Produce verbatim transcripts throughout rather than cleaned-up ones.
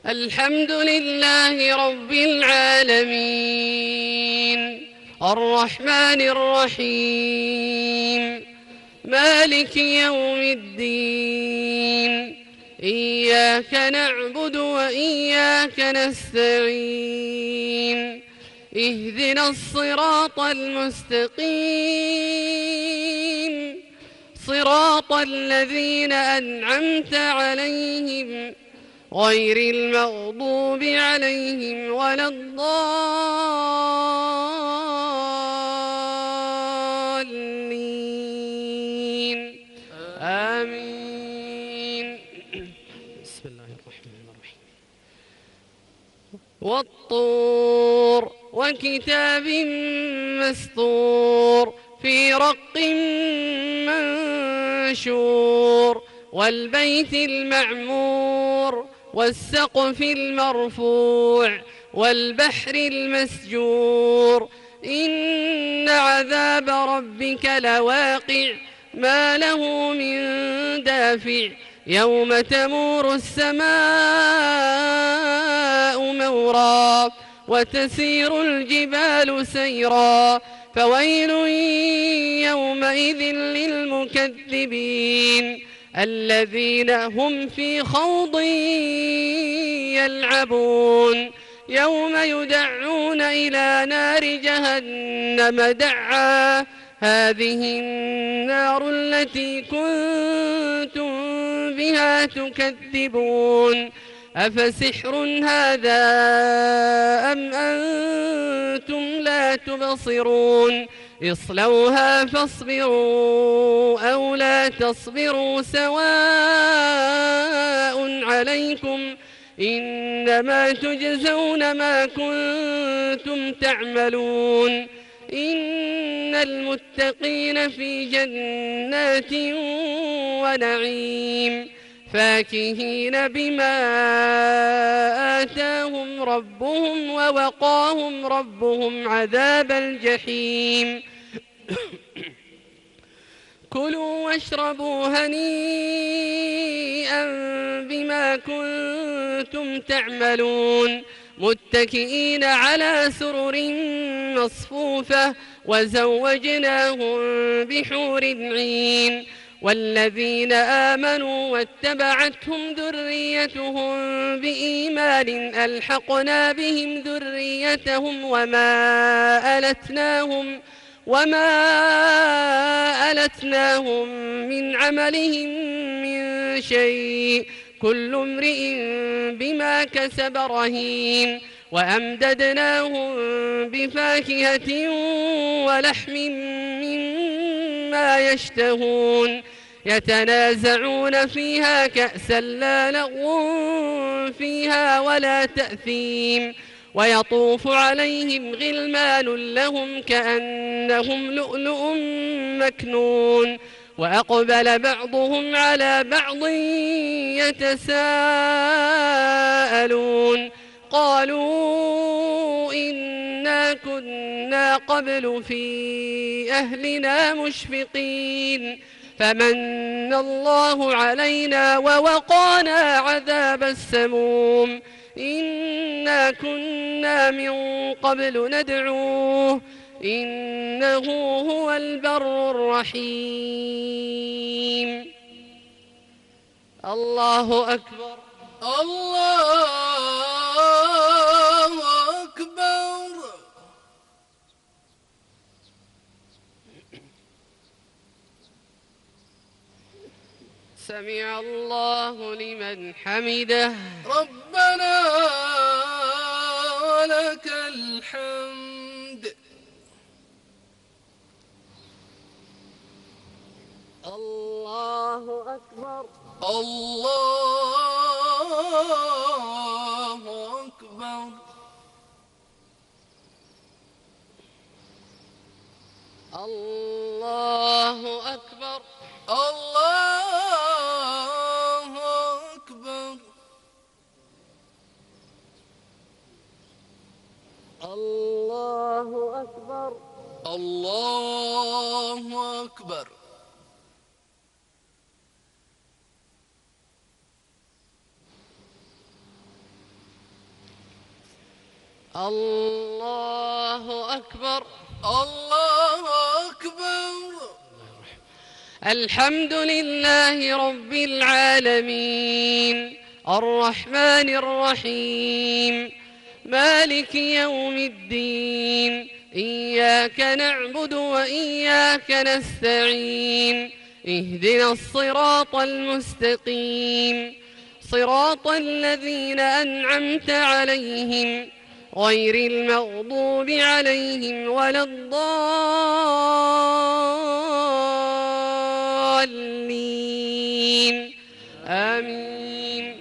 الحمد لله رب العالمين الرحمن الرحيم مالك يوم الدين إياك نعبد وإياك نستعين اهدنا الصراط المستقيم صراط الذين أنعمت عليهم غير المغضوب عليهم ولا الضالين آمين. بسم الله الرحمن الرحيم. والطور وكتاب مسطور في رق منشور والبيت المعمور والسقف المرفوع والبحر المسجور إن عذاب ربك لواقع ما له من دافع يوم تمور السماء مورا وتسير الجبال سيرا فويل يومئذ للمكذبين الذين هم في خوض يلعبون يوم يدعون إلى نار جهنم دعا هذه النار التي كنتم بها تكذبون أفسحر هذا أم أنتم لا تبصرون اصلوها فاصبروا أو لا تصبروا سواء عليكم إنما تجزون ما كنتم تعملون إن المتقين في جنات ونعيم فاكهين بما آتاهم ربهم ووقاهم ربهم عذاب الجحيم كلوا واشربوا هنيئا بما كنتم تعملون متكئين على سرر مصفوفة وزوجناهم بحور عين والذين آمنوا واتبعتهم ذريتهم بإيمان ألحقنا بهم ذريتهم وما ألتناهم وما ألتناهم من عملهم من شيء كل امرئ بما كسب رهين وأمددناهم بفاكهة ولحم مما يشتهون يتنازعون فيها كأسا لا لغو فيها ولا تأثيم ويطوف عليهم غلمان لهم كأنهم لؤلؤ مكنون وأقبل بعضهم على بعض يتساءلون قالوا إنا كنا قبل في أهلنا مشفقين فمن الله علينا ووقانا عذاب السموم إنا كنا من قبل ندعوه إنه هو البر الرحيم. الله أكبر الله أكبر. سمع الله لمن حمده ربنا ولك الحمد. الله أكبر الله أكبر. الله أكبر الله أكبر. الله أكبر الله أكبر. الله أكبر. الله أكبر. الحمد لله رب العالمين الرحمن الرحيم مالك يوم الدين إياك نعبد وإياك نستعين اهدنا الصراط المستقيم صراط الذين أنعمت عليهم غير المغضوب عليهم ولا الضالين آمين.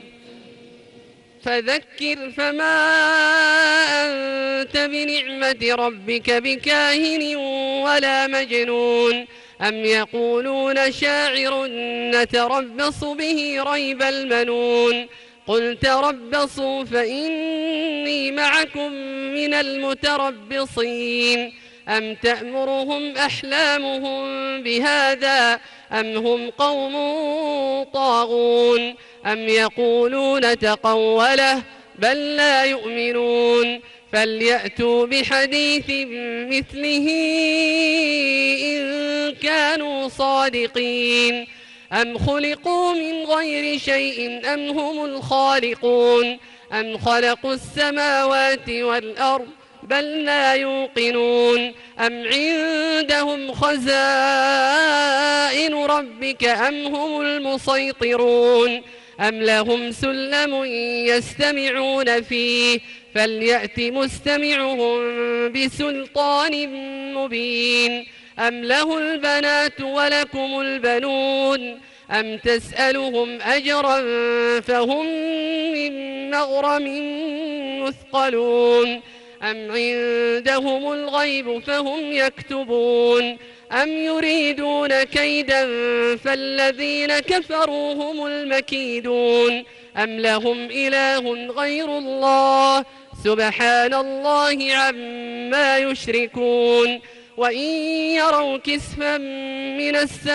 فذكر فما أنت بنعمة ربك بكاهن ولا مجنون أم يقولون شاعر نتربص به ريب المنون قل تربصوا فإني معكم من المتربصين أم تأمرهم أحلامهم بهذا أم هم قوم طاغون أم يقولون تقوله بل لا يؤمنون فليأتوا بحديث مثله إن كانوا صادقين أم خلقوا من غير شيء أم هم الخالقون أم خلقوا السماوات والأرض بل لا يوقنون أم عندهم خزائن ربك أم هم المسيطرون أم لهم سلم يستمعون فيه فليأت مستمعهم بسلطان مبين أم له البنات ولكم البنون أم تسألهم أجرا فهم من مغرم مثقلون أم عندهم الغيب فهم يكتبون أم يريدون كيدا فالذين كفروا هم المكيدون أم لهم إله غير الله سبحان الله عما يشركون وإن يروا كسفا من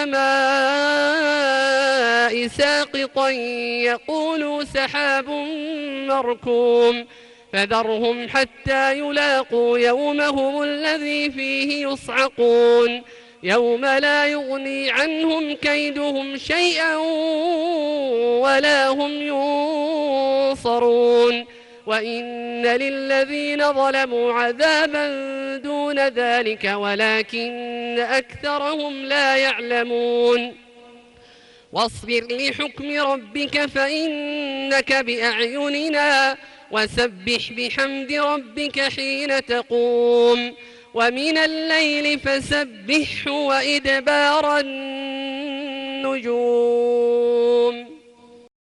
السماء ساقطا يقولوا سحاب مركوم فذرهم حتى يلاقوا يومهم الذي فيه يصعقون يوم لا يغني عنهم كيدهم شيئا ولا هم ينصرون وإن للذين ظلموا عذابا دون ذلك ولكن أكثرهم لا يعلمون واصبر لحكم ربك فإنك بأعيننا وسبح بحمد ربك حين تقوم ومن الليل فسبحه وإدبار النجوم.